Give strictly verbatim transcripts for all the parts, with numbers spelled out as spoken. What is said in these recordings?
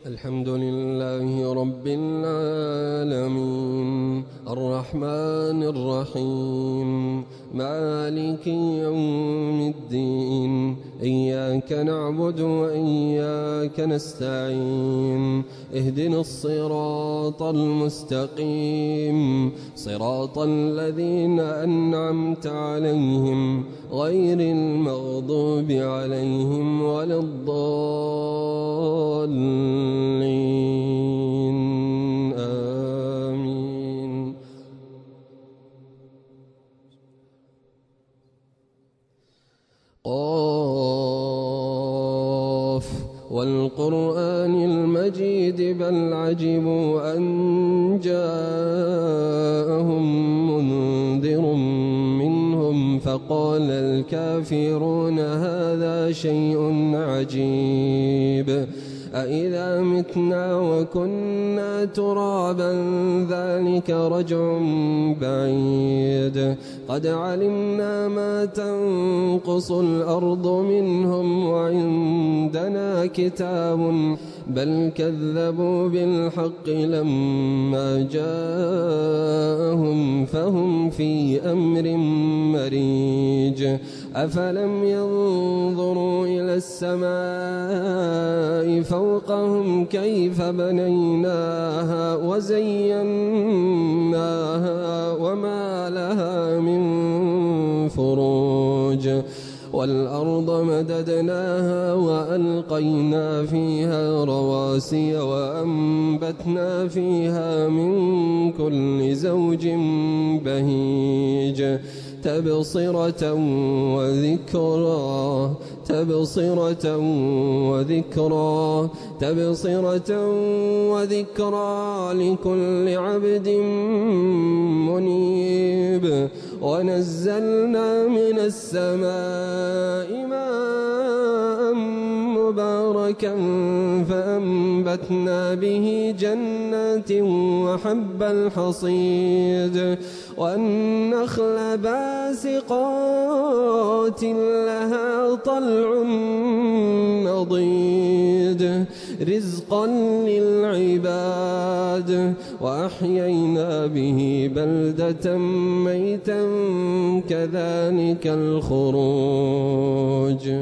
الحمد لله رب العالمين الرحمن الرحيم مالك يوم الدين إياك نعبد وإياك نستعين اهدنا الصراط المستقيم صراط الذين أنعمت عليهم غير المغضوب عليهم ولا الضالين آمين. قاف والقرآن المجيد بل عجبوا أن جاءهم منذر منهم فقال الكافرون هذا شيء عجيب أإذا متنا وكنا ترابا ذلك رجع بعيد قد علمنا ما تنقص الأرض منهم وعندنا كتاب بل كذبوا بالحق لما جاءهم فهم في أمر مريج أفلم ينظروا إلى السماء فوقهم كيف بنيناها وزيناها وما لها من فروج والأرض مددناها وألقينا فيها رواسي وأنبتنا فيها من كل زوج بهيج تبصرة وذكرى تبصرة وذكرى تبصرة وذكرى لكل عبد منيب ونزلنا من السماء ماء مباركا فأنبتنا به جنات وحب الحصيد والنخل باسقات لها طلع نضيد رزقا للعباد وأحيينا به بلدة ميتا كذلك الخروج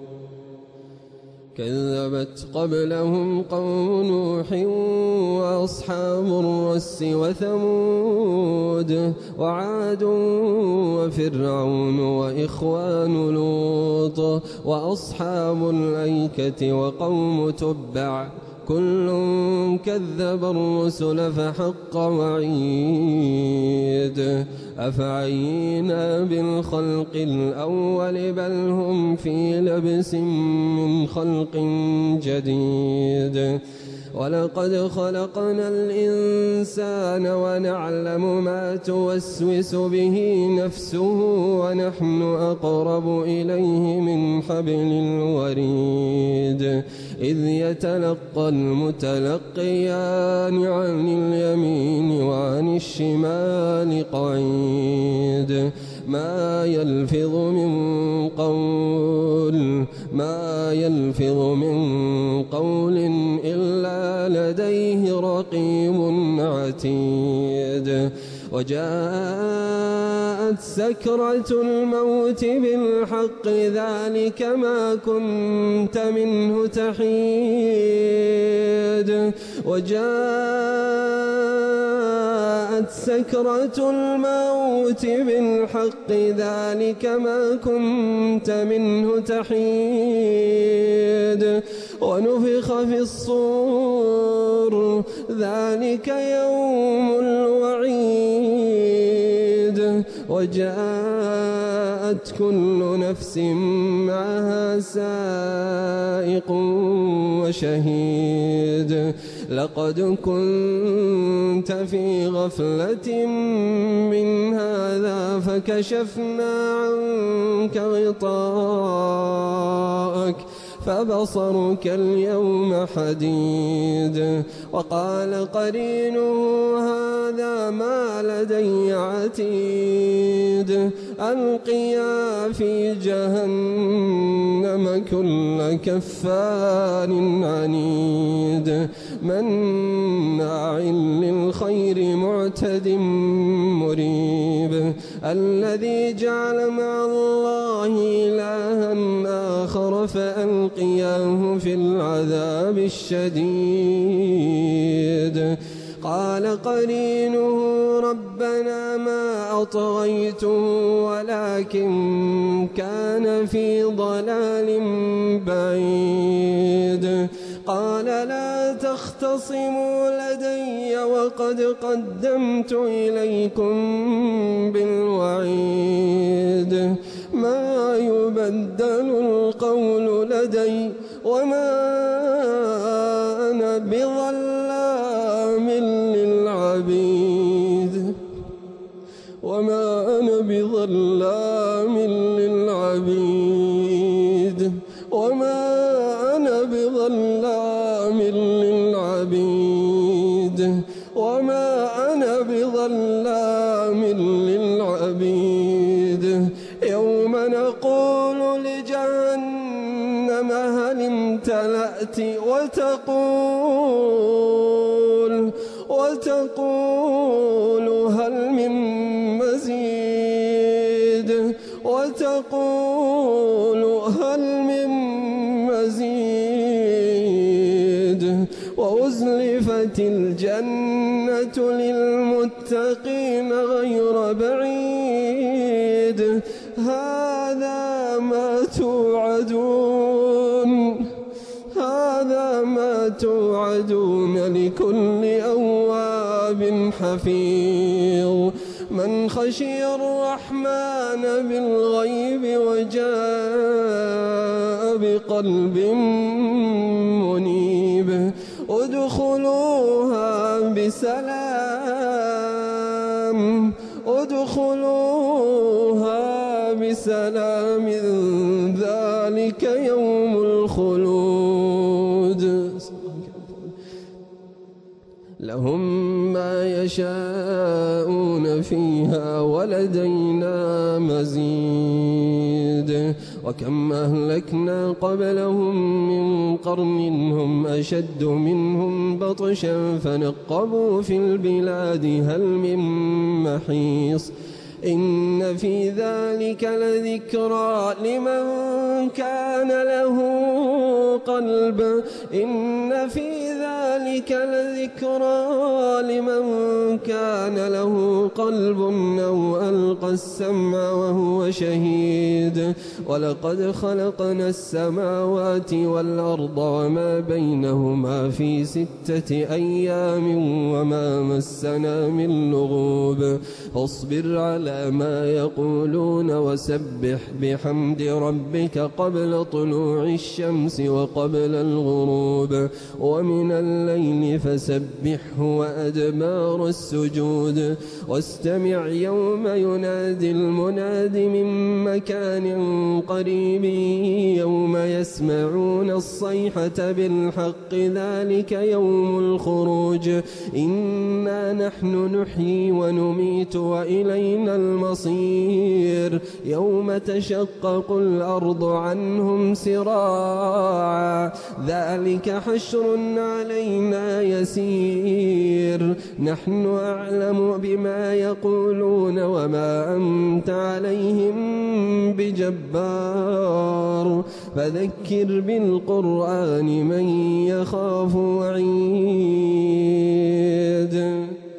كذبت قبلهم قوم نوح وأصحاب الرس وثمود وعاد وفرعون وإخوان لوط وأصحاب الأيكة وقوم تبع كل كذب الرسل فحق وعيد أفعينا بالخلق الأول بل هم في لبس من خلق جديد ولقد خلقنا الإنسان ونعلم ما توسوس به نفسه ونحن أقرب إليه من حبل الوريد إذ يتلقى المتلقيان عن اليمين وعن الشمال قعيد ما يلفظ من قول ما يلفظ من قول إلا لديه رقيب عتيد وجاءت سكرة الموت بالحق ذلك ما كنت منه تحيد وجاءت سكرة الموت بالحق ذلك ما كنت منه تحيد ونفخ في الصور ذلك يوم الوعيد وجاءت كل نفس معها سائق وشهيد لقد كنت في غفلة من هذا فكشفنا عنك غطاءك فبصرك اليوم حديد. وقال قرينه هذا ما لدي عتيد. ألقيا في جهنم كل كفار عنيد مناع للخير معتد مريب. الذي جعل مع الله إلها آخر فألقياه في العذاب الشديد. قال قرينه ربنا ما أطغيته ولكن كان في ضلال بعيد. قال لا تختصموا لدي وقد قدمت إليكم بالوعيد. ما يبدل القول لدي وما أنا بظلام للعبيد وما أنا بظلام للعبيد وما أنا بظلام للعبيد وما أنا بظلام للعبيد. يوم نقول لجهنم هل امتلأت وتقول وتقول هل من مزيد وتقول هل من مزيد. وأزلفت الجنة للمتقين غير بعيد. هذا ما توعدون هذا ما توعدون لكل أواب حفيظ. من خشي الرحمن بالغيب وجاء بقلب منيب. ادخلوها بسلام ادخلوها بسلام ذلك يوم الخلود. لهم ما يشاءون فيها ولدينا مزيد. وكم أهلكنا قبلهم من قرن هم أشد منهم بطشا فنقبوا في البلاد هل من محيص. إن في ذلك لذكرى لمن كان له قلب إن في ذلك لذكرى لمن كان له قلب أو ألقى السمع وهو شهيد. ولقد خلقنا السماوات والأرض وما بينهما في ستة أيام وما مسنا من لغوب. فاصبر على ما يقولون وسبح بحمد ربك قبل طلوع الشمس وقبل الغروب ومن الليل فسبحه وأدبار السجود. واستمع يوم ينادي المناد من مكان قريب يوم يسمعون الصيحة بالحق ذلك يوم الخروج. إنا نحن نحيي ونميت وإلينا المصير. يوم تشقق الأرض عنهم سراعا ذلك حشر علينا يسير. نحن أعلم بما يقولون وما أنت عليهم بجبار. فذكر بالقرآن من يخاف وعيد.